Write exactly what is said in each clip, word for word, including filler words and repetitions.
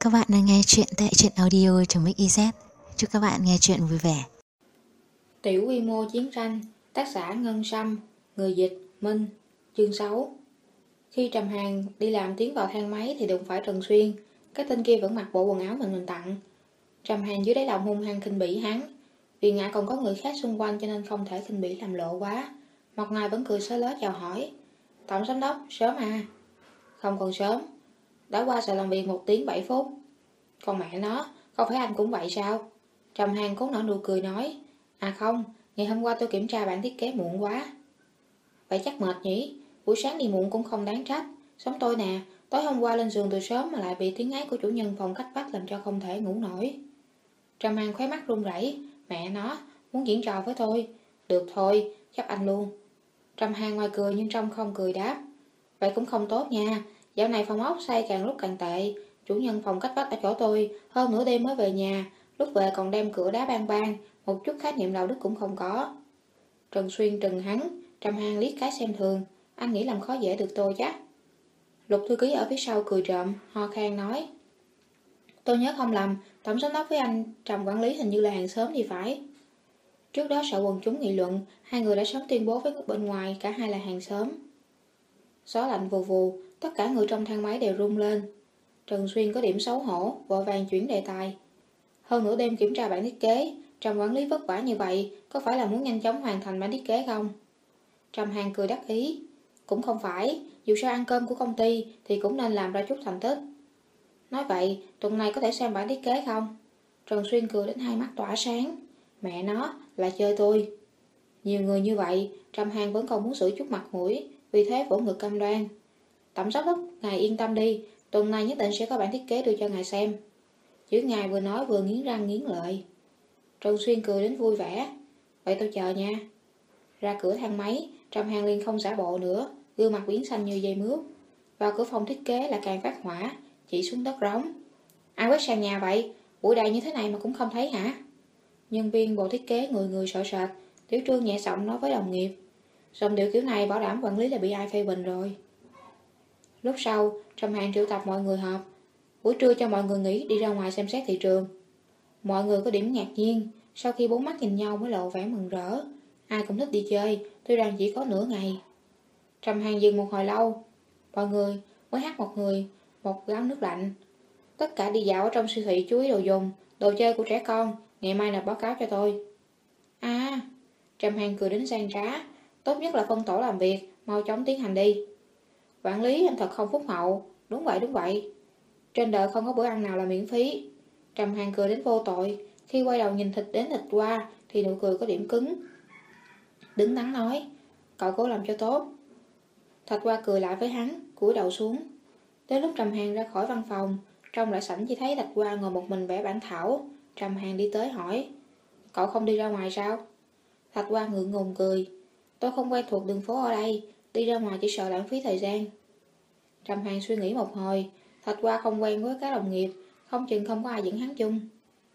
Các bạn đang nghe chuyện tại truyện audio.mixyz. Chúc các bạn nghe chuyện vui vẻ. Tiểu quy mô chiến tranh, tác giả Ngân Sâm, người dịch Minh, chương sáu. Khi Trầm Hàn đi làm tiến vào thang máy thì đụng phải Trần Xuyên, cái tên kia vẫn mặc bộ quần áo mình mình tặng. Trầm Hàn dưới đáy lòng hung hăng khinh bỉ hắn, vì ngại còn có người khác xung quanh cho nên không thể khinh bỉ làm lộ quá. Mặt ngài vẫn cười xới lớ chào hỏi. Tổng giám đốc, sớm à? Không còn sớm, đã qua giờ làm việc một tiếng bảy phút. Còn mẹ nó, không phải anh cũng vậy sao? Trầm Hàn cố nở nụ cười nói. À không, ngày hôm qua tôi kiểm tra bản thiết kế muộn quá. Vậy chắc mệt nhỉ, buổi sáng đi muộn cũng không đáng trách. Sống tôi nè, tối hôm qua lên giường từ sớm mà lại bị tiếng ái của chủ nhân phòng cách vách làm cho không thể ngủ nổi. Trầm Hàn khóe mắt run rẩy. Mẹ nó, muốn diễn trò với tôi. Được thôi, chấp anh luôn. Trầm Hàn ngoài cười nhưng trong không cười đáp. Vậy cũng không tốt nha, dạo này phòng ốc xây càng lúc càng tệ. Chủ nhân phòng cách vách ở chỗ tôi, hơn nửa đêm mới về nhà, lúc về còn đem cửa đá bang bang, một chút khái niệm đạo đức cũng không có. Trần Xuyên trừng hắn, Trầm Hàn liếc cái xem thường, anh nghĩ làm khó dễ được tôi chắc. Lục thư ký ở phía sau cười trộm, ho khan nói. Tôi nhớ không lầm, tổng giám đốc với anh Trầm quản lý hình như là hàng xóm thì phải. Trước đó sợ quần chúng nghị luận, hai người đã sớm tuyên bố với người bên ngoài cả hai là hàng xóm. Gió lạnh vù vù, tất cả người trong thang máy đều rung lên. Trần Xuyên có điểm xấu hổ, vội vàng chuyển đề tài. Hơn nửa đêm kiểm tra bản thiết kế, Trầm quản lý vất vả như vậy, có phải là muốn nhanh chóng hoàn thành bản thiết kế không? Trầm Hàn cười đắc ý. Cũng không phải, dù sao ăn cơm của công ty thì cũng nên làm ra chút thành tích. Nói vậy, tuần này có thể xem bản thiết kế không? Trần Xuyên cười đến hai mắt tỏa sáng. Mẹ nó, là chơi tôi. Nhiều người như vậy, Trầm Hàn vẫn còn muốn sửa chút mặt mũi, vì thế vỗ ngực cam đoan. Tổng giám đốc, ngài yên tâm đi, tuần này nhất định sẽ có bản thiết kế đưa cho ngài xem. Chữ ngài vừa nói vừa nghiến răng nghiến lợi. Trần Xuyên cười đến vui vẻ. Vậy tôi chờ nha. Ra cửa thang máy, Trầm Hàn liền không giả bộ nữa, gương mặt biến xanh như dây mướp. Vào cửa phòng thiết kế là càng phát hỏa, chỉ xuống đất rống. Ai quét sàn nhà vậy? Bụi đầy như thế này mà cũng không thấy hả? Nhân viên bộ thiết kế người người sợ sệt, Tiểu Trương nhẹ giọng nói với đồng nghiệp. Dòng điệu kiểu này bảo đảm quản lý là bị ai phê bình rồi. Lúc sau, Trầm Hàn triệu tập mọi người họp. Buổi trưa cho mọi người nghỉ đi ra ngoài xem xét thị trường. Mọi người có điểm ngạc nhiên, sau khi bốn mắt nhìn nhau mới lộ vẻ mừng rỡ. Ai cũng thích đi chơi, tuy rằng chỉ có nửa ngày. Trầm Hàn dừng một hồi lâu. Mọi người, mới hát một người, một gáo nước lạnh. Tất cả đi dạo ở trong siêu thị chú ý đồ dùng, đồ chơi của trẻ con, ngày mai nộp báo cáo cho tôi. À, Trầm Hàn cười đến sang trá. Tốt nhất là phân tổ làm việc, mau chóng tiến hành đi. Quản lý anh thật không phúc hậu. Đúng vậy, đúng vậy. Trên đời không có bữa ăn nào là miễn phí. Trầm Hàn cười đến vô tội. Khi quay đầu nhìn thịt đến thịt qua thì nụ cười có điểm cứng. Đứng đắn nói, cậu cố làm cho tốt. Thạch Qua cười lại với hắn, cúi đầu xuống. Đến lúc Trầm Hàn ra khỏi văn phòng, trong đại sảnh chỉ thấy Thạch Qua ngồi một mình vẽ bản thảo. Trầm Hàn đi tới hỏi, cậu không đi ra ngoài sao? Thạch Qua ngượng ngùng cười, tôi không quen thuộc đường phố ở đây, đi ra ngoài chỉ sợ lãng phí thời gian. Trầm Hàn suy nghĩ một hồi, Thạch Qua không quen với các đồng nghiệp, không chừng không có ai dẫn hắn chung.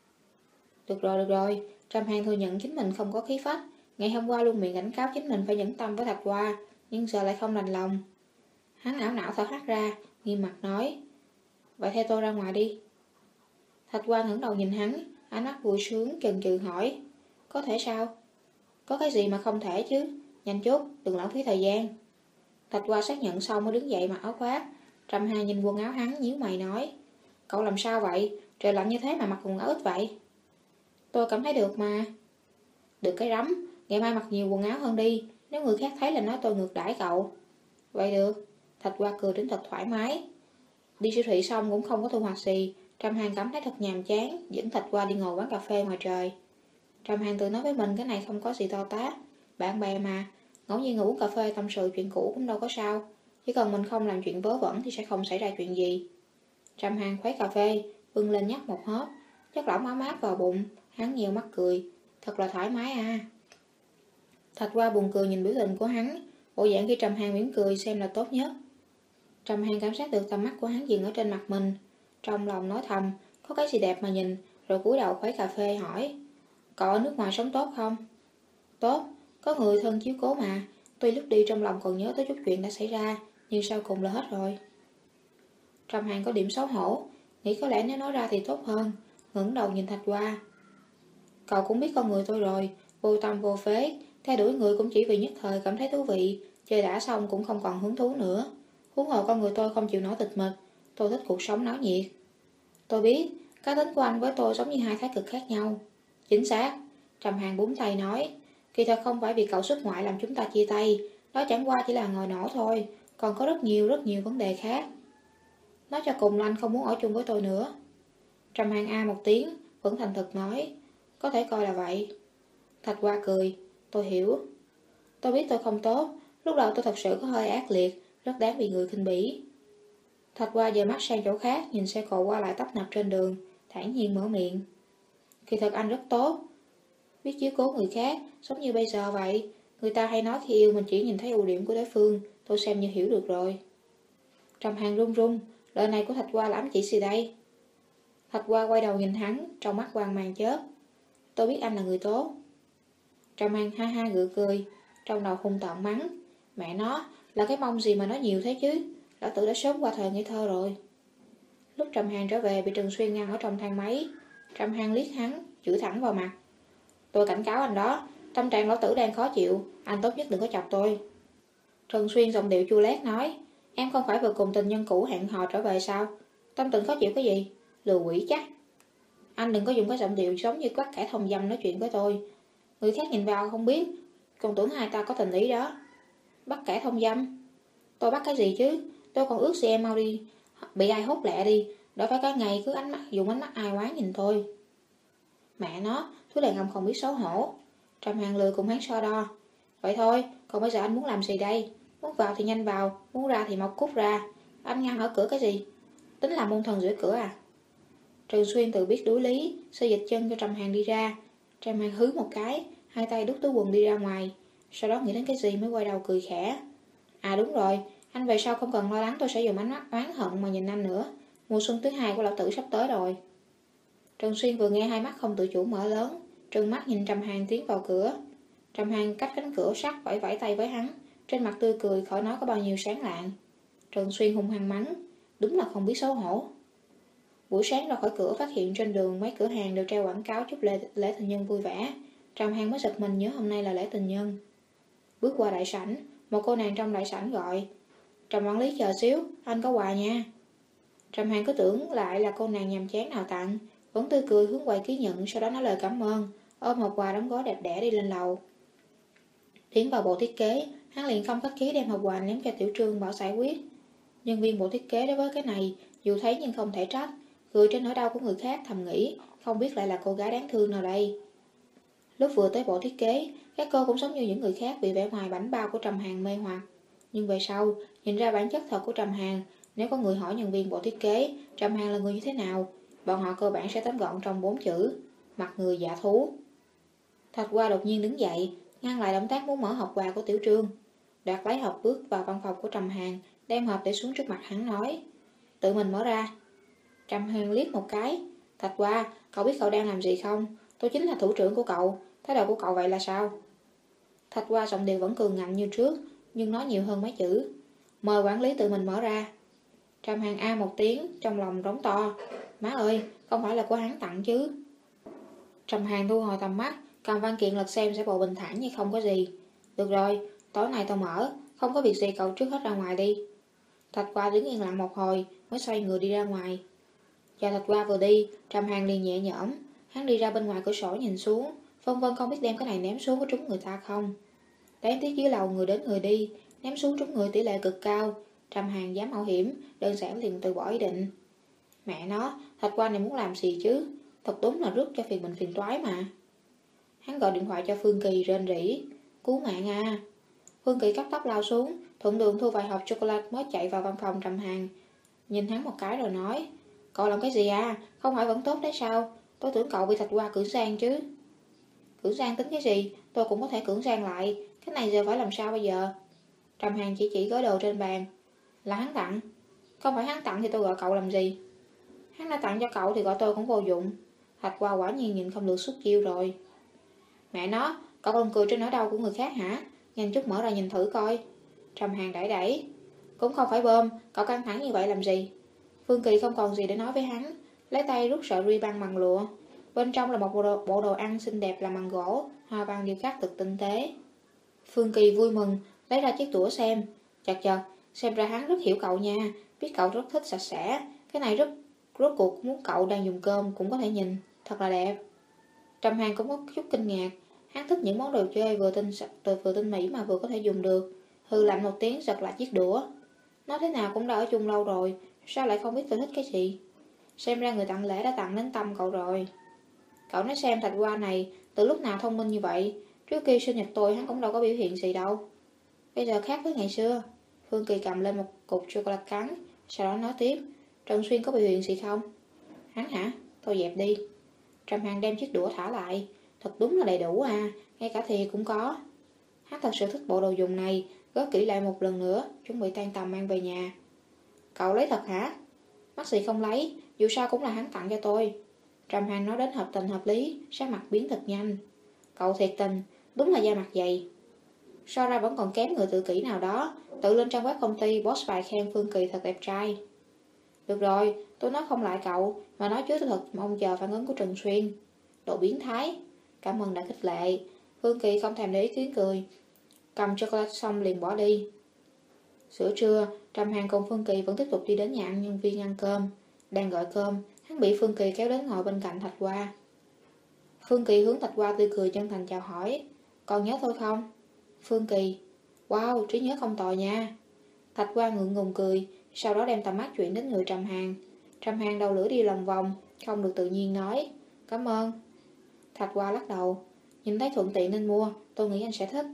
Được rồi, được rồi, Trầm Hàn thừa nhận chính mình không có khí phách. Ngày hôm qua luôn miệng cảnh cáo chính mình phải nhẫn tâm với Thạch Qua, nhưng giờ lại không đành lòng. Hắn ảo não thở hắt ra, nghiêm mặt nói, vậy theo tôi ra ngoài đi. Thạch Qua ngẩng đầu nhìn hắn, ánh mắt vui sướng chần chừ hỏi, có thể sao? Có cái gì mà không thể chứ, nhanh chút, đừng lãng phí thời gian. Thạch Qua xác nhận xong mới đứng dậy mặc áo khoác. Trầm Hàn nhìn quần áo hắn nhíu mày nói, cậu làm sao vậy? Trời lạnh như thế mà mặc quần áo ít vậy? Tôi cảm thấy được mà. Được cái rắm, ngày mai mặc nhiều quần áo hơn đi, nếu người khác thấy là nói tôi ngược đãi cậu. Vậy được. Thạch Qua cười đến thật thoải mái. Đi siêu thị xong cũng không có thu hoạch gì. Trầm Hàn cảm thấy thật nhàm chán, dẫn Thạch Qua đi ngồi quán cà phê ngoài trời. Trầm Hàn tự nói với mình cái này không có gì to tát, bạn bè mà, ngẫu nhiên ngồi uống cà phê tâm sự chuyện cũ cũng đâu có sao. Chỉ cần mình không làm chuyện vớ vẩn thì sẽ không xảy ra chuyện gì. Trầm Hàn khuấy cà phê, bưng lên nhấp một hớp, chất lỏng ấm áp vào bụng. Hắn nhiều mắt cười, thật là thoải mái à. Thạch Qua buồn cười nhìn biểu tình của hắn, bộ dạng khi Trầm Hàn mỉm cười xem là tốt nhất. Trầm Hàn cảm giác được tầm mắt của hắn dừng ở trên mặt mình, trong lòng nói thầm, có cái gì đẹp mà nhìn, rồi cúi đầu khuấy cà phê hỏi, cậu ở nước ngoài sống tốt không? Tốt, có người thân chiếu cố mà, tuy lúc đi trong lòng còn nhớ tới chút chuyện đã xảy ra, nhưng sau cùng là hết rồi. Trầm Hàn có điểm xấu hổ, nghĩ có lẽ nếu nói ra thì tốt hơn, ngẩng đầu nhìn Thạch Hoa. Cậu cũng biết con người tôi rồi, vô tâm vô phế, theo đuổi người cũng chỉ vì nhất thời cảm thấy thú vị, chơi đã xong cũng không còn hứng thú nữa. Huống hồ con người tôi không chịu nổi tịch mịch, tôi thích cuộc sống náo nhiệt. Tôi biết, cá tính của anh với tôi giống như hai thái cực khác nhau. Chính xác, Trầm Hàn búng tay nói, kỳ thật không phải vì cậu xuất ngoại làm chúng ta chia tay, đó chẳng qua chỉ là ngồi nổ thôi, còn có rất nhiều rất nhiều vấn đề khác. Nói cho cùng là anh không muốn ở chung với tôi nữa. Trầm Hàn a một tiếng, vẫn thành thật nói, có thể coi là vậy. Thạch Hoa cười, tôi hiểu. Tôi biết tôi không tốt, lúc đầu tôi thật sự có hơi ác liệt, rất đáng bị người khinh bỉ. Thạch Hoa dời mắt sang chỗ khác, nhìn xe cộ qua lại tấp nập trên đường, thản nhiên mở miệng. Kỳ thật anh rất tốt, biết chiếu cố người khác, giống như bây giờ vậy. Người ta hay nói khi yêu mình chỉ nhìn thấy ưu điểm của đối phương, tôi xem như hiểu được rồi. Trầm Hàn run run, lời này của Thạch Hoa là ám chỉ gì đây? Thạch Hoa quay đầu nhìn hắn, trong mắt quang mang chớp. Tôi biết anh là người tốt. Trầm Hàn ha ha gượng cười, trong đầu hung tợn mắng. Mẹ nó, là cái mông gì mà nói nhiều thế chứ? Lão tử đã sớm qua thời ngây thơ rồi. Lúc Trầm Hàn trở về bị Trần Xuyên ngăn ở trong thang máy. Trầm Hàn liếc hắn, chửi thẳng vào mặt. Tôi cảnh cáo anh đó, tâm trạng lão tử đang khó chịu, anh tốt nhất đừng có chọc tôi. Trần Xuyên giọng điệu chua lét nói, em không phải vừa cùng tình nhân cũ hẹn hò trở về sao? Tâm tình khó chịu cái gì? Lừa quỷ chắc. Anh đừng có dùng cái giọng điệu giống như quát kẻ thông dâm nói chuyện với tôi. Người khác nhìn vào không biết, còn tưởng hai ta có tình ý đó. Bắt kẻ thông dâm? Tôi bắt cái gì chứ? Tôi còn ước gì em mau đi, bị ai hốt lẹ đi, đỡ phải cả ngày cứ ánh mắt dùng ánh mắt ai oán nhìn tôi. Mẹ nó, thứ đàn ông không biết xấu hổ. Trầm Hàn lười cùng hắn so đo. Vậy thôi, còn bây giờ anh muốn làm gì đây? Muốn vào thì nhanh vào, muốn ra thì mau cút ra. Anh ngăn ở cửa cái gì? Tính làm môn thần giữa cửa à? Trần Xuyên tự biết đối lý, xê dịch chân cho Trầm Hàn đi ra. Trầm Hàn hứ một cái, hai tay đút túi quần đi ra ngoài. Sau đó nghĩ đến cái gì mới quay đầu cười khẽ. À đúng rồi, anh về sau không cần lo lắng tôi sẽ dùng ánh mắt oán hận mà nhìn anh nữa. Mùa xuân thứ hai của lão tử sắp tới rồi. Trần Xuyên vừa nghe hai mắt không tự chủ mở lớn, trừng mắt nhìn Trầm Hàn tiến vào cửa. Trầm Hàn cách cánh cửa sắt vẫy vẫy tay với hắn, trên mặt tươi cười khỏi nói có bao nhiêu sáng lạng. Trần Xuyên hung hăng mắng, đúng là không biết xấu hổ. Buổi sáng ra khỏi cửa phát hiện trên đường mấy cửa hàng đều treo quảng cáo chúc lễ, lễ tình nhân vui vẻ. Trầm Hàn mới giật mình nhớ hôm nay là lễ tình nhân. Bước qua đại sảnh, một cô nàng trong đại sảnh gọi, Trầm quản lý chờ xíu, anh có quà nha. Trầm Hàn cứ tưởng lại là cô nàng nhàm chán nào tặng, vẫn tươi cười hướng quầy ký nhận, sau đó nói lời cảm ơn, ôm hộp quà đóng gói đẹp đẽ đi lên lầu. Tiến vào bộ thiết kế, hắn liền không khách khí đem hộp quà ném cho Tiểu Trương bảo giải quyết. Nhân viên bộ thiết kế đối với cái này, dù thấy nhưng không thể trách, cười trên nỗi đau của người khác thầm nghĩ, không biết lại là cô gái đáng thương nào đây. Lúc vừa tới bộ thiết kế, các cô cũng giống như những người khác bị vẻ ngoài bảnh bao của Trầm Hàn mê hoặc. Nhưng về sau, nhìn ra bản chất thật của Trầm Hàn, nếu có người hỏi nhân viên bộ thiết kế, Trầm Hàn là người như thế nào, bọn họ cơ bản sẽ tóm gọn trong bốn chữ, mặt người dạ thú. Thạch Hoa đột nhiên đứng dậy, ngăn lại động tác muốn mở hộp quà của Tiểu Trương. Đoạt lấy hộp bước vào văn phòng của Trầm Hàn, đem hộp để xuống trước mặt hắn nói, tự mình mở ra. Trầm Hàn liếc một cái, Thạch Hoa, cậu biết cậu đang làm gì không? Tôi chính là thủ trưởng của cậu, thái độ của cậu vậy là sao? Thạch Hoa giọng điệu vẫn cường ngạnh như trước, nhưng nói nhiều hơn mấy chữ, mời quản lý tự mình mở ra. Trầm Hàn a một tiếng, trong lòng rống to, má ơi, không phải là của hắn tặng chứ. Trầm Hàn thu hồi tầm mắt, cầm văn kiện lật xem sẽ bộ bình thản như không có gì. Được rồi, tối nay tôi mở, không có việc gì cậu trước hết ra ngoài đi. Thạch Hoa đứng yên lặng một hồi, mới xoay người đi ra ngoài. Chờ Thạch Hoa vừa đi, Trầm Hàn liền nhẹ nhõm, hắn đi ra bên ngoài cửa sổ nhìn xuống, phân vân không biết đem cái này ném xuống có trúng người ta không. Đáng tiếc dưới lầu người đến người đi, ném xuống trúng người tỷ lệ cực cao. Trầm Hàn dám mạo hiểm, đơn giản liền từ bỏ ý định. Mẹ nó, Thạch Hoa này muốn làm gì chứ? Thật đúng là rước cho phiền mình phiền toái mà. Hắn gọi điện thoại cho Phương Kỳ rên rỉ, cứu mạng à. Phương Kỳ cấp tốc lao xuống, thuận đường thu vài hộp chocolate mới chạy vào văn phòng Trầm Hàn. Nhìn hắn một cái rồi nói, cậu làm cái gì à? Không phải vẫn tốt đấy sao? Tôi tưởng cậu bị Thạch Hoa cưỡng gian chứ. Cưỡng gian tính cái gì? Tôi cũng có thể cưỡng gian lại. Cái này giờ phải làm sao bây giờ? Trầm Hàn chỉ chỉ gói đồ trên bàn. Là hắn tặng. Không phải hắn tặng thì tôi gọi cậu làm gì? Hắn đã tặng cho cậu thì gọi tôi cũng vô dụng. Thạch Hoa quả nhiên nhìn không được xuất chiêu rồi. Mẹ nó, cậu còn cười trên nỗi đau của người khác hả? Nhanh chút mở ra nhìn thử coi. Trầm Hàn đẩy đẩy. Cũng không phải bơm, cậu căng thẳng như vậy làm gì? Phương Kỳ không còn gì để nói với hắn, lấy tay rút sợi ruy băng bằng lụa. Bên trong là một bộ đồ, bộ đồ ăn xinh đẹp làm bằng gỗ, hoa văn điêu khắc cực tinh tế. Phương Kỳ vui mừng, lấy ra chiếc đũa xem. Chật chật, xem ra hắn rất hiểu cậu nha, biết cậu rất thích sạch sẽ. Cái này rất rốt cuộc muốn cậu đang dùng cơm cũng có thể nhìn, thật là đẹp. Trầm Hàn cũng có chút kinh ngạc, hắn thích những món đồ chơi vừa tinh vừa tinh mỹ mà vừa có thể dùng được. Hừ lạnh một tiếng giật lại chiếc đũa. Nói thế nào cũng đã ở chung lâu rồi, sao lại không biết tôi thích cái gì? Xem ra người tặng lễ đã tặng đến tâm cậu rồi. Cậu nói xem Thạch Hoa này từ lúc nào thông minh như vậy. Trước khi sinh nhật tôi hắn cũng đâu có biểu hiện gì đâu. Bây giờ khác với ngày xưa. Phương Kỳ cầm lên một cục chocolate cắn, sau đó nói tiếp. Trần Xuyên có biểu hiện gì không? Hắn hả? Tôi dẹp đi. Trầm Hàn đem chiếc đũa thả lại. Thật đúng là đầy đủ à, ngay cả thìa cũng có. Hắn thật sự thích bộ đồ dùng này, gói kỹ lại một lần nữa, chuẩn bị tan tầm mang về nhà. Cậu lấy thật hả? Mắc gì không lấy, dù sao cũng là hắn tặng cho tôi. Trầm Hàn nói đến hợp tình hợp lý, sắc mặt biến thật nhanh. Cậu thiệt tình, đúng là da mặt dày. So ra vẫn còn kém người tự kỷ nào đó, tự lên trang web công ty boss bài khen Phương Kỳ thật đẹp trai. Được rồi, tôi nói không lại cậu, mà nói chứ tôi thật mong chờ phản ứng của Trần Xuyên. Độ biến thái. Cảm ơn đã khích lệ. Phương Kỳ không thèm để ý tiếng cười, cầm chocolate xong liền bỏ đi. Giữa trưa, Trầm Hàn cùng Phương Kỳ vẫn tiếp tục đi đến nhà ăn nhân viên ăn cơm. Đang gọi cơm, hắn bị Phương Kỳ kéo đến ngồi bên cạnh Thạch Hoa. Phương Kỳ hướng Thạch Hoa tươi cười chân thành chào hỏi. Còn nhớ tôi không? Phương Kỳ. Wow, trí nhớ không tồi nha. Thạch Hoa ngượng ngùng cười, sau đó đem tầm mắt chuyển đến người Trầm Hàn. Trầm Hàn đầu lưỡi đi lòng vòng, không được tự nhiên nói. Cảm ơn. Thạch Hoa lắc đầu. Nhìn thấy thuận tiện nên mua, tôi nghĩ anh sẽ thích.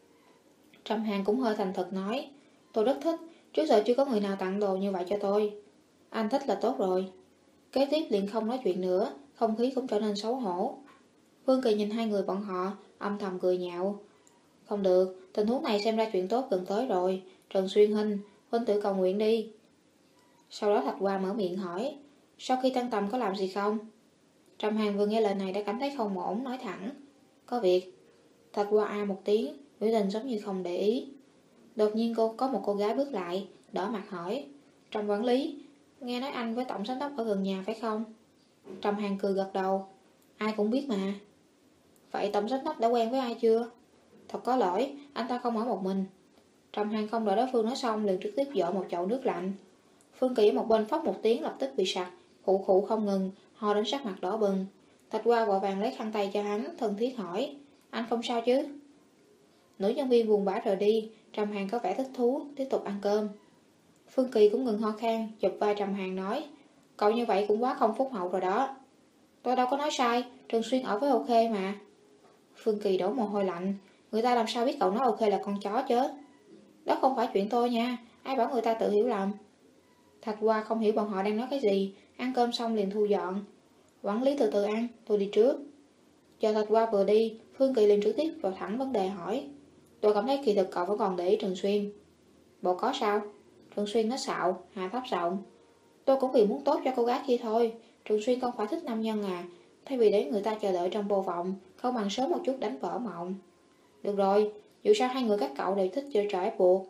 Trầm Hàn cũng hơi thành thật nói. Tôi rất thích, trước giờ chưa có người nào tặng đồ như vậy cho tôi. Anh thích là tốt rồi. Kế tiếp liền không nói chuyện nữa, không khí cũng trở nên xấu hổ. Phương Kỳ nhìn hai người bọn họ, âm thầm cười nhạo. Không được, tình huống này xem ra chuyện tốt gần tới rồi. Trần Xuyên huynh, huynh tự cầu nguyện đi. Sau đó Thạch Hoa mở miệng hỏi. Sau khi tăng tầm có làm gì không? Trầm Hàn vừa nghe lời này đã cảm thấy không ổn, nói thẳng. Có việc. Thạch Hoa a một tiếng, biểu tình giống như không để ý. Đột nhiên cô có một cô gái bước lại, đỏ mặt hỏi. Trầm quản lý, nghe nói anh với tổng giám đốc ở gần nhà phải không? Trầm Hàn cười gật đầu. Ai cũng biết mà. Vậy tổng giám đốc đã quen với ai chưa? Thật có lỗi, anh ta không ở một mình. Trầm Hàn không đợi đối phương nói xong liền trực tiếp dội một chậu nước lạnh. Phương Kỳ ở một bên phóc một tiếng lập tức bị sặc, khụ khụ không ngừng, ho đến sắc mặt đỏ bừng. Thạch Hoa vội vàng lấy khăn tay cho hắn, thân thiết hỏi. Anh không sao chứ? Nữ nhân viên buồn bã rời đi, Trầm Hàn có vẻ thích thú, tiếp tục ăn cơm. Phương Kỳ cũng ngừng ho khan, chụp vai Trầm Hàn nói. Cậu như vậy cũng quá không phúc hậu rồi đó. Tôi đâu có nói sai, Trần Xuyên ở với OK mà. Phương Kỳ đổ mồ hôi lạnh. Người ta làm sao biết cậu nói OK là con chó chứ? Đó không phải chuyện tôi nha, ai bảo người ta tự hiểu lầm. Thạch Hoa không hiểu bọn họ đang nói cái gì, ăn cơm xong liền thu dọn. Quản lý từ từ ăn, tôi đi trước. Chờ Thạch Hoa vừa đi, Phương Kỳ liền trực tiếp vào thẳng vấn đề hỏi. Tôi cảm thấy kỳ thực cậu vẫn còn để ý Trần Xuyên. Bộ có sao? Trần Xuyên nó xạo, hạ thấp giọng. Tôi cũng vì muốn tốt cho cô gái kia thôi. Trần Xuyên không phải thích nam nhân à. Thay vì để người ta chờ đợi trong vô vọng, không bằng sớm một chút đánh vỡ mộng. Được rồi, dù sao hai người các cậu đều thích chơi trò ép buộc.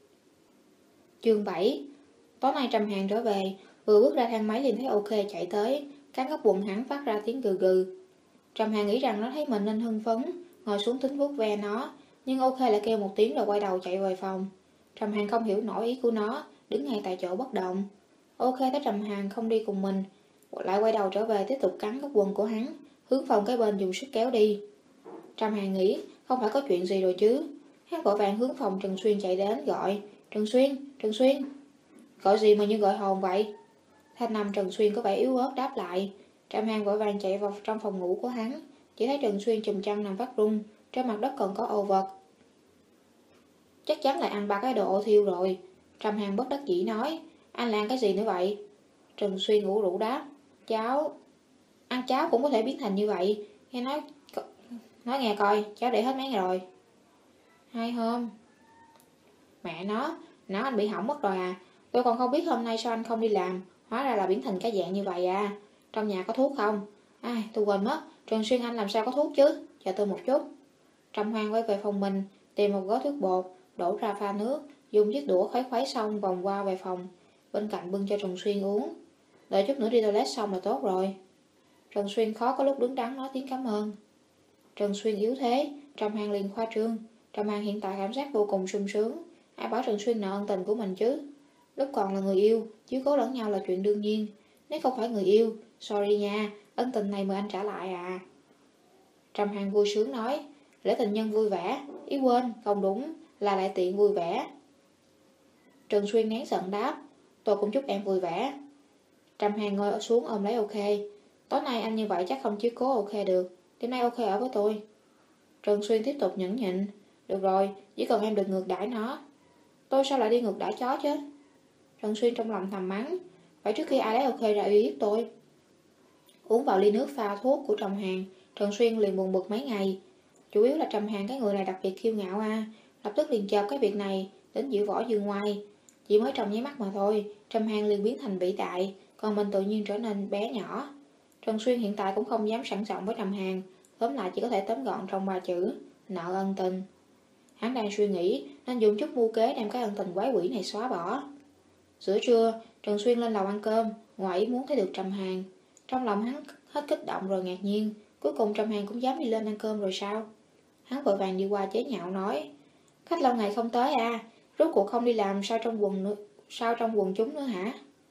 Chương bảy. Tối nay Trầm Hàn trở về, vừa bước ra thang máy liền thấy OK chạy tới, cán góc quần hắn phát ra tiếng gừ gừ. Trầm Hàn nghĩ rằng nó thấy mình nên hưng phấn, ngồi xuống tính vuốt ve nó, nhưng OK lại kêu một tiếng rồi quay đầu chạy về phòng. Trầm Hàn không hiểu nổi ý của nó, đứng ngay tại chỗ bất động. OK thấy Trầm Hàn không đi cùng mình, lại quay đầu trở về tiếp tục cắn góc quần của hắn, hướng phòng cái bên dùng sức kéo đi. Trầm Hàn nghĩ không phải có chuyện gì rồi chứ. Hắn vội vàng hướng phòng Trần Xuyên chạy đến gọi. Trần Xuyên, Trần Xuyên. Gọi gì mà như gọi hồn vậy? Thanh âm Trần Xuyên có vẻ yếu ớt đáp lại. Trầm Hàn vội vàng chạy vào trong phòng ngủ của hắn, chỉ thấy Trần Xuyên chùm chăn nằm phát run, trên mặt đất còn có ổ vật. Chắc chắn là ăn ba cái đồ ô thiêu rồi. Trầm Hàn bất đắc dĩ nói. Anh làm cái gì nữa vậy? Trần Xuyên ngủ rũ đáp. Cháo. Ăn cháo cũng có thể biến thành như vậy. Nghe nói Nói nghe coi, cháu để hết mấy ngày rồi? Hai hôm. Mẹ nó, não anh bị hỏng mất rồi à. Tôi còn không biết hôm nay sao anh không đi làm. Hóa ra là biến thành cái dạng như vậy à. Trong nhà có thuốc không? Ai, tôi quên mất. Trần Xuyên anh làm sao có thuốc chứ? Chờ tôi một chút. Trầm Hoan quay về phòng mình, tìm một gói thuốc bột, đổ ra pha nước, dùng chiếc đũa khuấy khuấy xong vòng qua về phòng. bên cạnh bưng cho Trần Xuyên uống. Đợi chút nữa đi toilet xong là tốt rồi. Trần Xuyên khó có lúc đứng đắn nói tiếng cảm ơn. Trần Xuyên yếu thế, Trầm Hàn liền khoa trương. Trầm Hàn hiện tại cảm giác vô cùng sung sướng. Ai bảo Trần Xuyên nợ ân tình của mình chứ? Lúc còn là người yêu, chiếu cố lẫn nhau là chuyện đương nhiên. Nếu không phải người yêu, sorry nha, ân tình này mời anh trả lại à. Trầm Hàn vui sướng nói, lễ tình nhân vui vẻ, ý quên, không đúng, là lại tiện vui vẻ. Trần Xuyên nén giận đáp, tôi cũng chúc em vui vẻ. Trầm Hàn ngồi xuống ôm lấy ok. Tối nay anh như vậy chắc không chiếu cố ok được. Đêm nay ok ở với tôi. Trần Xuyên tiếp tục nhẫn nhịn. Được rồi, chỉ cần em đừng ngược đãi nó. Tôi sao lại đi ngược đãi chó chứ? Trần Xuyên trong lòng thầm mắng. Phải trước khi ai lấy ok ra uy hiếp tôi. Uống vào ly nước pha thuốc của Trầm Hàn, Trần Xuyên liền buồn bực mấy ngày. Chủ yếu là Trầm Hàn cái người này đặc biệt kiêu ngạo à. Lập tức liền chợp cái việc này đến diễu võ dương ngoai. Chỉ mới trong nháy mắt mà thôi, Trầm Hàn liền biến thành vĩ đại, còn mình tự nhiên trở nên bé nhỏ. Trần Xuyên hiện tại cũng không dám sẵn giọng với Trầm Hàn, tóm lại chỉ có thể tóm gọn trong ba chữ, nợ ân tình. Hắn đang suy nghĩ nên dùng chút mưu kế đem cái ân tình quái quỷ này xóa bỏ. Giữa trưa, Trần Xuyên lên lầu ăn cơm, ngoài ý muốn thấy được Trầm Hàn. Trong lòng hắn hết kích động rồi ngạc nhiên, cuối cùng Trầm Hàn cũng dám đi lên ăn cơm rồi sao? Hắn vội vàng đi qua chế nhạo nói, khách lâu ngày không tới à, rốt cuộc không đi làm sao trong quần nữa, sao trong quần chúng nữa hả?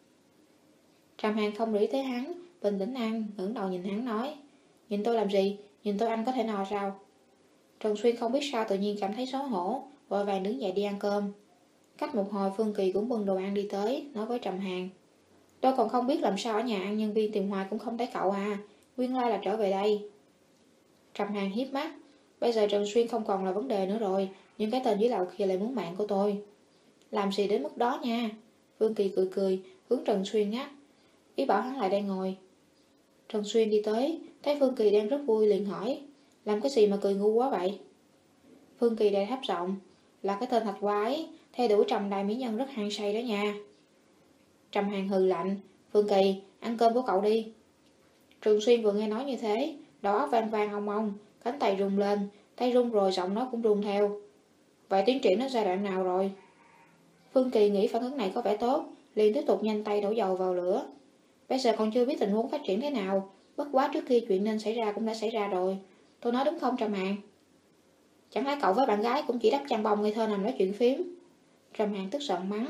Trầm Hàn không nghĩ tới hắn, bình tĩnh ăn, ngẩng đầu nhìn hắn nói, nhìn tôi làm gì, nhìn tôi anh có thể no sao? Trần Xuyên không biết sao tự nhiên cảm thấy xấu hổ, vội vàng đứng dậy đi ăn cơm. Cách một hồi Phương Kỳ cũng bưng đồ ăn đi tới, nói với Trầm Hàn, tôi còn không biết làm sao ở nhà ăn nhân viên tìm hoài cũng không thấy cậu à, nguyên lai là trở về đây. Trầm Hàn hiếp mắt, bây giờ Trần Xuyên không còn là vấn đề nữa rồi, nhưng cái tên dưới lầu kia lại muốn mạng của tôi. Làm gì đến mức đó nha. Phương Kỳ cười cười, hướng Trần Xuyên ngắt, ý bảo hắn lại đây ngồi. Trần Xuyên đi tới, thấy Phương Kỳ đang rất vui liền hỏi, làm cái gì mà cười ngu quá vậy? Phương Kỳ đầy thấp giọng, là cái tên Thạch Hoa ấy, theo đuổi Trầm đại mỹ nhân rất hăng say đó nha. Trầm Hàn hừ lạnh, Phương Kỳ, ăn cơm của cậu đi. Trần Xuyên vừa nghe nói như thế, đầu óc vang vang ong ong, cánh tay rung lên, tay rung rồi giọng nói cũng rung theo. Vậy tiến triển đến giai đoạn nào rồi? Phương Kỳ nghĩ phản ứng này có vẻ tốt, liền tiếp tục nhanh tay đổ dầu vào lửa. Bây giờ còn chưa biết tình huống phát triển thế nào, bất quá trước khi chuyện nên xảy ra cũng đã xảy ra rồi. Tôi nói đúng không Trầm Hàn? Chẳng lẽ cậu với bạn gái cũng chỉ đắp chăn bông ngây thơ nằm nói chuyện phím? Trầm Hàn tức giận mắng.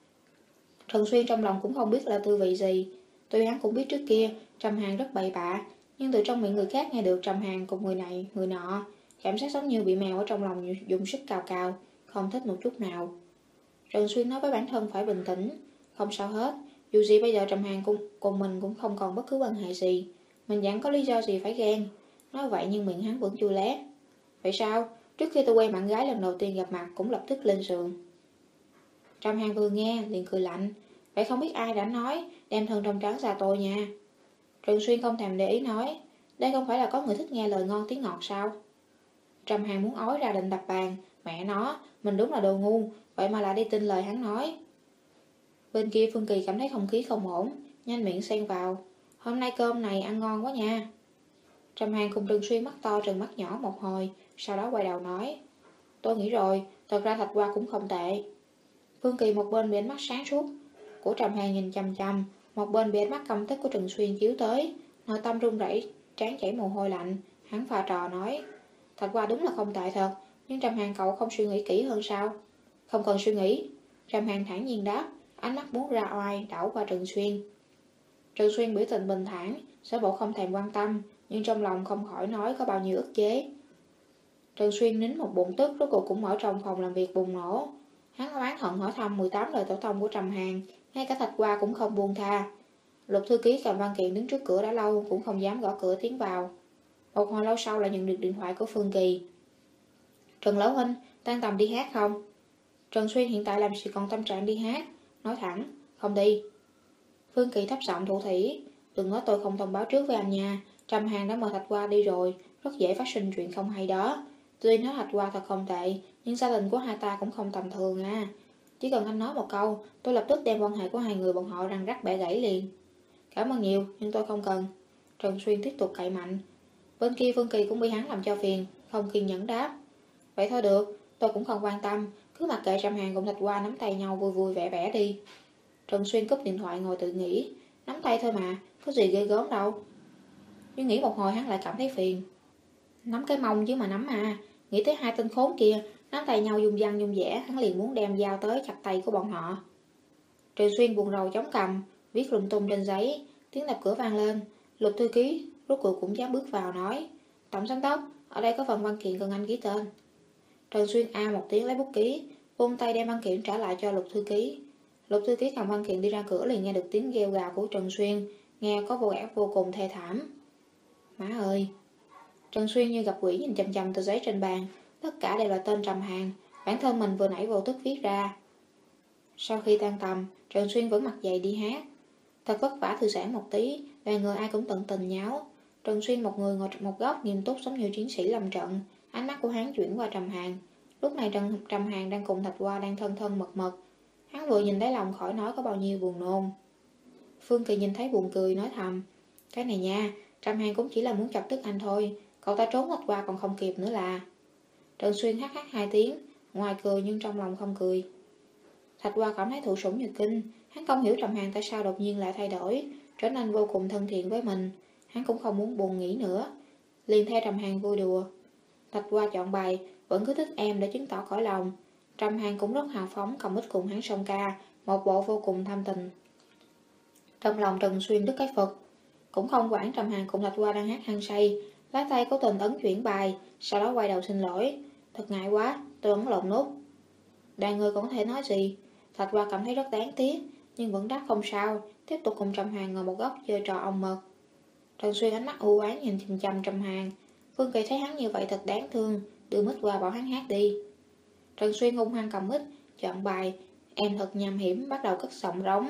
Trần Xuyên trong lòng cũng không biết là tư vị gì. Tuy hắn cũng biết trước kia Trầm Hàn rất bậy bạ, nhưng từ trong miệng người khác nghe được Trầm Hàn cùng người này, người nọ, cảm giác giống như bị mèo ở trong lòng dùng sức cào cào, không thích một chút nào. Trần Xuyên nói với bản thân phải bình tĩnh, không sao hết, dù gì bây giờ Trầm Hàn cùng, cùng mình cũng không còn bất cứ quan hệ gì, mình chẳng có lý do gì phải ghen. Nói vậy nhưng miệng hắn vẫn chua lét. Vậy sao? Trước khi tôi quen bạn gái lần đầu tiên gặp mặt cũng lập tức lên giường. Trầm Hàn vừa nghe liền cười lạnh, vậy không biết ai đã nói đem thân trong trắng ra tôi nha. Trần Xuyên không thèm để ý nói, đây không phải là có người thích nghe lời ngon tiếng ngọt sao? Trầm Hàn muốn ói ra định đập bàn, mẹ nó, mình đúng là đồ ngu, vậy mà lại đi tin lời hắn nói. Bên kia Phương Kỳ cảm thấy không khí không ổn, nhanh miệng xen vào, hôm nay cơm này ăn ngon quá nha. Trầm Hàn cùng Trần Xuyên mắt to trừng mắt nhỏ một hồi, sau đó quay đầu nói, tôi nghĩ rồi, thật ra Thạch Hoa cũng không tệ. Phương Kỳ một bên bị ánh mắt sáng suốt của Trầm Hàn nhìn chằm chằm, một bên bị ánh mắt căm tức của Trần Xuyên chiếu tới, nội tâm run rẩy, trán chảy mồ hôi lạnh. Hắn pha trò nói, Thạch Hoa đúng là không tệ thật, nhưng Trầm Hàn cậu không suy nghĩ kỹ hơn sao? Không cần suy nghĩ. Trầm Hàn thản nhiên đáp, ánh mắt muốn ra oai đảo qua Trần Xuyên. Trần Xuyên biểu tình bình thản, sở bộ không thèm quan tâm, nhưng trong lòng không khỏi nói có bao nhiêu ức chế. Trần Xuyên nín một bụng tức, rốt cuộc cũng ở trong phòng làm việc bùng nổ. Hắn oán hận hỏi thăm mười tám lời tổ tông của Trầm Hàn, ngay cả Thạch Hoa cũng không buông tha. Lục thư ký cầm văn kiện đứng trước cửa đã lâu cũng không dám gõ cửa tiến vào. Một hồi lâu sau lại nhận được điện thoại của Phương Kỳ. Trần Lão Huynh, tan tầm đi hát không? Trần Xuyên hiện tại làm gì còn tâm trạng đi hát, nói thẳng, không đi. Phương Kỳ thấp giọng thủ thỉ, đừng nói tôi không thông báo trước với anh nha, Trầm Hàn đã mời Thạch Hoa đi rồi, rất dễ phát sinh chuyện không hay đó. Tuy nói Thạch Hoa thật không tệ, nhưng gia đình của hai ta cũng không tầm thường à. Chỉ cần anh nói một câu, tôi lập tức đem quan hệ của hai người bọn họ răng rắc bẻ gãy liền. Cảm ơn nhiều, nhưng tôi không cần. Trần Xuyên tiếp tục cậy mạnh. Bên kia Phương Kỳ cũng bị hắn làm cho phiền, không kiên nhẫn đáp. Vậy thôi được, tôi cũng không quan tâm, cứ mặc kệ Trầm Hàn cùng Thạch Hoa nắm tay nhau vui vui vẻ vẻ đi. Trần Xuyên cúp điện thoại ngồi tự nghĩ. Nắm tay thôi mà, có gì ghê gớm đâu. Nhưng nghĩ một hồi hắn lại cảm thấy phiền. Nắm cái mông chứ mà nắm à. Nghĩ tới hai tên khốn kia, nắm tay nhau dung dăng dung dẻ, hắn liền muốn đem dao tới chặt tay của bọn họ. Trần Xuyên buồn rầu chống cằm, viết lung tung trên giấy. Tiếng đập cửa vang lên. Lục thư ký rốt cuộc cũng dám bước vào nói: Tổng giám đốc, ở đây có phần văn kiện cần anh ký tên. Trần Xuyên a một tiếng lấy bút ký, vung tay đem văn kiện trả lại cho Lục thư ký. Lục thư ký cầm văn kiện đi ra cửa liền nghe được tiếng kêu gào của Trần Xuyên, nghe có vô vẻ vô cùng thê thảm. Má ơi! Trần Xuyên như gặp quỷ nhìn chằm chằm tờ giấy trên bàn, tất cả đều là tên Trầm Hàn, bản thân mình vừa nãy vô thức viết ra. Sau khi tan tầm, Trần Xuyên vẫn mặt dày đi hát. Thật vất vả thư giãn một tí, vài người ai cũng tận tình nháo. Trần Xuyên một người ngồi một góc nghiêm túc giống như chiến sĩ lâm trận, ánh mắt của hắn chuyển qua Trầm Hàn. Lúc này Trần Trầm Hàn đang cùng Thạch Hoa đang thân thân mật mật. Hắn vừa nhìn thấy lòng khỏi nói có bao nhiêu buồn nôn. Phương Kỳ nhìn thấy buồn cười nói thầm: Cái này nha, Trầm Hàn cũng chỉ là muốn chọc tức anh thôi, cậu ta trốn Thạch Hoa còn không kịp nữa là. Trần Xuyên hắc hắc hai tiếng, ngoài cười nhưng trong lòng không cười. Thạch Hoa cảm thấy thụ sủng nhược kinh, hắn không hiểu Trầm Hàn tại sao đột nhiên lại thay đổi, trở nên vô cùng thân thiện với mình. Hắn cũng không muốn buồn nghĩ nữa, liền theo Trầm Hàn vui đùa. Thạch Hoa chọn bài vẫn cứ thích em để chứng tỏ cõi lòng. Trầm Hàn cũng rất hào phóng, cầm mic cùng hắn song ca, một bộ vô cùng thâm tình. Trong lòng Trần Xuyên đứt cái Phật, cũng không quản Trầm Hàn cùng Thạch Hoa đang hát hăng say, lái tay cố tình ấn chuyển bài, sau đó quay đầu xin lỗi: Thật ngại quá, tôi ấn lộn nút. Đoàn người cũng có thể nói gì. Thạch Hoa cảm thấy rất đáng tiếc, nhưng vẫn đáp không sao, tiếp tục cùng Trầm Hàn ngồi một góc chơi trò ong mật. Trần Xuyên ánh mắt u oán nhìn chằm chằm Trầm Hàn. Phương Kỳ thấy hắn như vậy thật đáng thương, đưa mic qua bảo hắn hát đi. Trần Xuyên hung hăng cầm mic, chọn bài Em thật nham hiểm, bắt đầu cất giọng rống.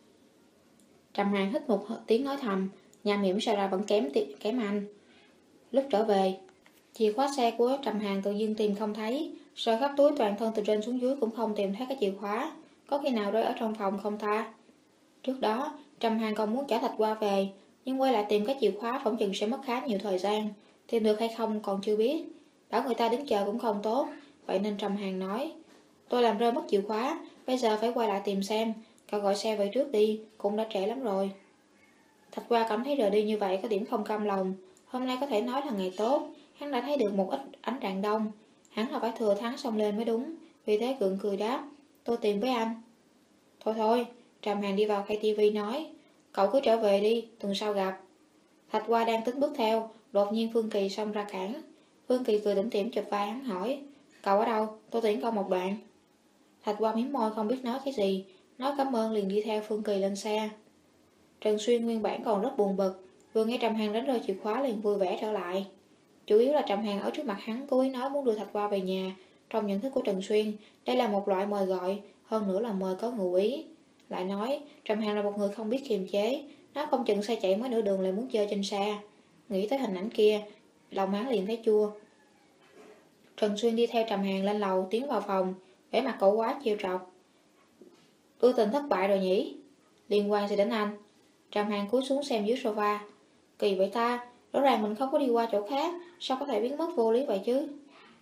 Trầm Hàn hít một tiếng nói thầm: Nham hiểm sao ra vẫn kém kém anh. Lúc trở về, chìa khóa xe của Trầm Hàn tự nhiên tìm không thấy, sờ khắp túi toàn thân từ trên xuống dưới cũng không tìm thấy cái chìa khóa. Có khi nào rơi ở trong phòng không ta? Trước đó Trầm Hàn còn muốn chở Thạch Hoa về, nhưng quay lại tìm cái chìa khóa phỏng chừng sẽ mất khá nhiều thời gian, tìm được hay không còn chưa biết. Bảo người ta đứng chờ cũng không tốt, vậy nên Trầm Hàn nói: Tôi làm rơi mất chìa khóa, bây giờ phải quay lại tìm xem, cậu gọi xe về trước đi, cũng đã trễ lắm rồi. Thạch Hoa cảm thấy rời đi như vậy có điểm không cam lòng. Hôm nay có thể nói là ngày tốt, hắn đã thấy được một ít ánh rạng đông. Hắn là phải thừa thắng xông lên mới đúng, vì thế gượng cười đáp: Tôi tìm với anh. Thôi thôi, Trầm Hàn đi vào ca tê vê nói: Cậu cứ trở về đi, tuần sau gặp. Thạch Hoa đang tính bước theo, đột nhiên Phương Kỳ xông ra cản. Phương Kỳ cười tủm tỉm chụp vai hắn hỏi: Cậu ở đâu, tôi tiễn cậu một đoạn. Thạch Hoa mím môi không biết nói cái gì, nói cảm ơn liền đi theo Phương Kỳ lên xe. Trần Xuyên nguyên bản còn rất buồn bực, vừa nghe Trầm Hàn đánh rơi chìa khóa liền vui vẻ trở lại. Chủ yếu là Trầm Hàn ở trước mặt hắn cố ý nói muốn đưa Thạch Hoa về nhà. Trong nhận thức của Trần Xuyên, đây là một loại mời gọi, hơn nữa là mời có ngụ ý. Lại nói, Trầm Hàn là một người không biết kiềm chế, nó không chừng xe chạy mới nửa đường lại muốn chơi trên xe. Nghĩ tới hình ảnh kia, lòng hắn liền thấy chua. Trần Xuyên đi theo Trầm Hàn lên lầu tiến vào phòng, vẻ mặt cổ quá trêu trọc. Ưa tình thất bại rồi nhỉ? Liên quan gì đến anh? Trầm Hàn cúi xuống xem dưới sofa. Kỳ vậy ta, rõ ràng mình không có đi qua chỗ khác, sao có thể biến mất vô lý vậy chứ?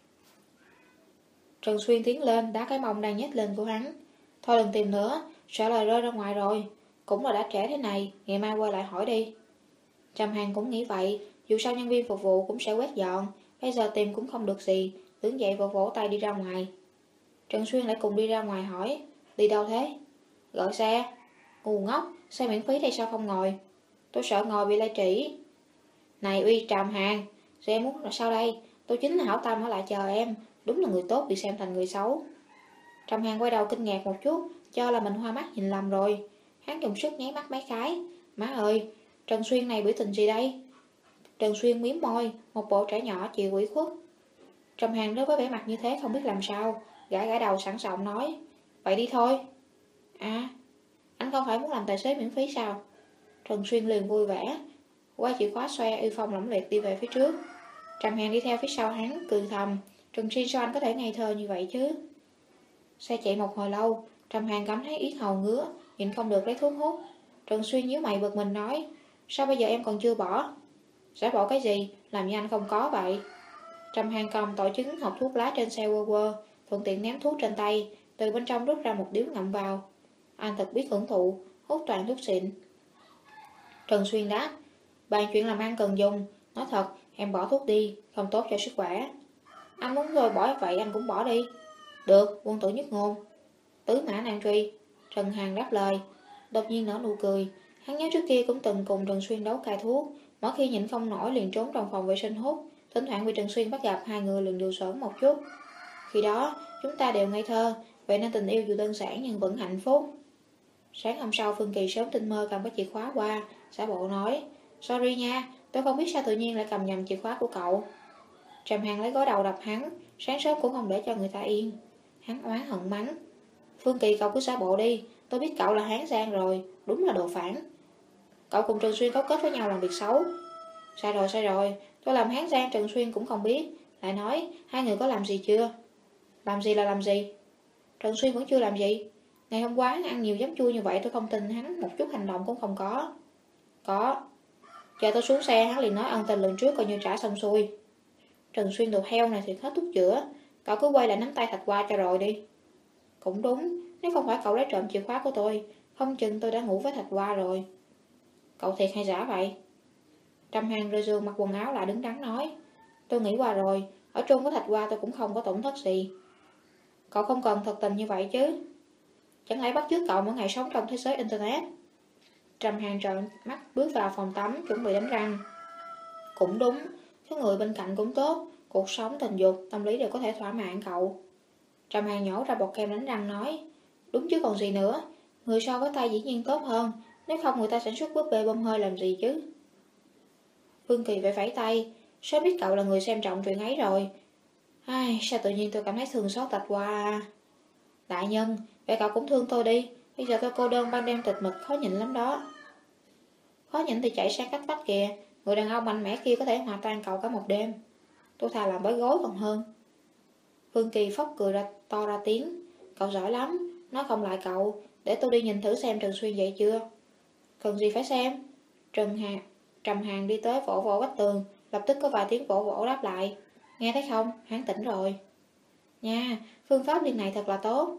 Trần Xuyên tiến lên, đá cái mông đang nhét lên của hắn. Thôi đừng tìm nữa, sợ lời rơi ra ngoài rồi. Cũng là đã trễ thế này, ngày mai quay lại hỏi đi. Trầm Hàn cũng nghĩ vậy, dù sao nhân viên phục vụ cũng sẽ quét dọn, bây giờ tìm cũng không được gì, đứng dậy vỗ vỗ tay đi ra ngoài. Trần Xuyên lại cùng đi ra ngoài hỏi: Đi đâu thế? Gọi xe. Ngu ngốc, xe miễn phí thì sao không ngồi? Tôi sợ ngồi bị lai trĩ. Này uy Trầm Hàn, rồi em muốn là sao đây? Tôi chính là hảo tâm ở lại chờ em, đúng là người tốt bị xem thành người xấu. Trầm Hàn quay đầu kinh ngạc một chút, cho là mình hoa mắt nhìn lầm rồi. Hắn dùng sức nháy mắt mấy cái. Má ơi, Trần Xuyên này biểu tình gì đây? Trần Xuyên miếm môi, một bộ trẻ nhỏ chịu ủy khuất. Trầm Hàn đối với vẻ mặt như thế không biết làm sao, gãi gãi đầu sẵn sàng nói: Vậy đi thôi. À, anh không phải muốn làm tài xế miễn phí sao? Trần Xuyên liền vui vẻ, qua chìa khóa xoe uy phong lẫm liệt đi về phía trước. Trầm Hàn đi theo phía sau hắn, cười thầm: Trần Xuyên sao anh có thể ngây thơ như vậy chứ? Xe chạy một hồi lâu, Trầm Hàn cảm thấy yết hầu ngứa, nhịn không được lấy thuốc hút. Trần Xuyên nhíu mày bực mình nói: Sao bây giờ em còn chưa bỏ? Sẽ bỏ cái gì, làm như anh không có vậy. Trầm Hàn cầm tổ trứng hộp thuốc lá trên xe quơ quơ, thuận tiện ném thuốc trên tay, từ bên trong rút ra một điếu ngậm vào. anh thật biết hưởng thụ, hút toàn thuốc xịn. Trần Xuyên đáp, bàn chuyện làm ăn cần dùng, nói thật, em bỏ thuốc đi, không tốt cho sức khỏe. Anh muốn rồi bỏ vậy anh cũng bỏ đi. Được, quân tử nhất ngôn. Tứ mã nan truy. Trần Hàn đáp lời, đột nhiên nở nụ cười. Hắn nhớ trước kia cũng từng cùng Trần Xuyên đấu cai thuốc, mỗi khi nhịn không nổi liền trốn trong phòng vệ sinh hút, thỉnh thoảng bị Trần Xuyên bắt gặp hai người liền điều sởn một chút. Khi đó, chúng ta đều ngây thơ, vậy nên tình yêu dù đơn giản nhưng vẫn hạnh phúc. Sáng hôm sau Phương Kỳ sớm tinh mơ cầm cái chìa khóa qua, giả bộ nói, sorry nha, tôi không biết sao tự nhiên lại cầm nhầm chìa khóa của cậu. Trầm Hàn lấy gối đầu đập hắn, sáng sớm cũng không để cho người ta yên. Hắn oán hận mắng, Phương Kỳ cậu cứ giả bộ đi, tôi biết cậu là Hán Giang rồi, đúng là đồ phản. Cậu cùng Trần Xuyên cấu kết với nhau làm việc xấu. Sai rồi, sai rồi, tôi làm Hán Giang Trần Xuyên cũng không biết. Lại nói, hai người có làm gì chưa? Làm gì là làm gì? Trần Xuyên vẫn chưa làm gì. Ngày hôm qua ăn nhiều giấm chua như vậy tôi không tin hắn một chút hành động cũng không có. Có. Chờ tôi xuống xe hắn liền nói ân tình lần trước coi như trả xong xuôi. Trần Xuyên đồ heo này thì hết thuốc chữa. Cậu cứ quay lại nắm tay Thạch Hoa cho rồi đi. Cũng đúng, nếu không phải cậu lấy trộm chìa khóa của tôi, không chừng tôi đã ngủ với Thạch Hoa rồi. Cậu thiệt hay giả vậy? Trầm Hàn rơi giường mặc quần áo lại đứng đắn nói, tôi nghĩ qua rồi, ở chung với Thạch Hoa tôi cũng không có tổn thất gì. Cậu không cần thật tình như vậy chứ. Chẳng lẽ bắt chước cậu mỗi ngày sống trong thế giới internet? Trầm Hàn trợn mắt bước vào phòng tắm chuẩn bị đánh răng. Cũng đúng, có người bên cạnh cũng tốt, cuộc sống, tình dục, tâm lý đều có thể thỏa mãn cậu. Trầm Hàn nhổ ra bọt kem đánh răng nói, đúng chứ còn gì nữa, người so với tay dĩ nhiên tốt hơn, nếu không người ta sản xuất búp bê bơm hơi làm gì chứ. Phương Kỳ vẫy vẫy tay, sớm biết cậu là người xem trọng chuyện ấy rồi. Ai, sao tự nhiên tôi cảm thấy thương xót Thạch Hoa. Đại nhân, vậy cậu cũng thương tôi đi, bây giờ tôi cô đơn ban đêm tịch mịch khó nhịn lắm đó. Khó nhịn thì chạy sang cách vách kìa, người đàn ông mạnh mẽ kia có thể hòa tan cậu cả một đêm. Tôi thà làm bói gối còn hơn. Phương Kỳ phốc cười ra to ra tiếng, cậu giỏi lắm, nói không lại cậu, để tôi đi nhìn thử xem Trần Xuyên dậy chưa. Cần gì phải xem? Trần Hà, Trầm Hàn đi tới vỗ vỗ vách tường, lập tức có vài tiếng vỗ vỗ đáp lại. Nghe thấy không, hắn tỉnh rồi. Nha, phương pháp liên này thật là tốt.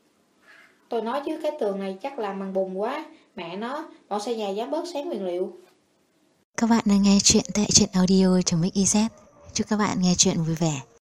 Tôi nói chứ cái tường này chắc làm bằng bùn quá, mẹ nó, bọn xe nhà dám bớt xén nguyên liệu. Các bạn đang nghe chuyện tại truyện audio.mixyz. Chúc các bạn nghe chuyện vui vẻ.